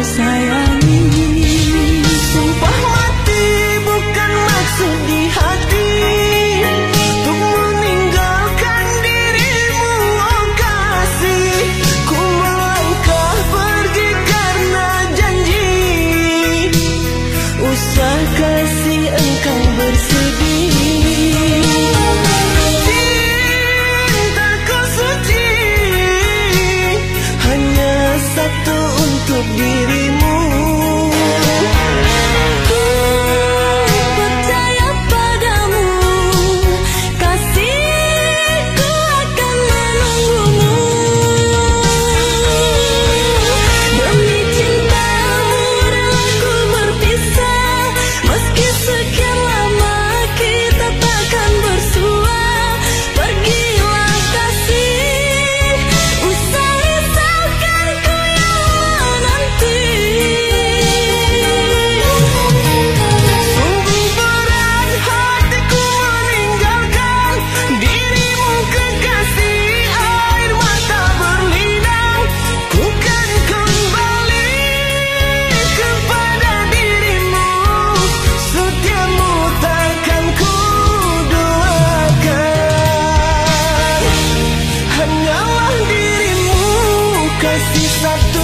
sayangi. Sumpah mati bukan maksud di hati untuk meninggalkan dirimu, oh kasih. Ku melangkah pergi karena janji, usah kasih engkau bersedih. Cintaku suci hanya satu untuk dirimu. Percaya padamu, kasihku akan menunggumu. Demi cintamu relaku berpisah, meski sekian lama kita takkan bersua. Pergilah kasih, usah risaukan ku yang menanti. Sungguh berat hatiku meninggalkan dirimu kekasih. Air mata berlinang, ku kan kembali kepada dirimu. Setiamu takkan ku duakan, hanyalah dirimu kasih satu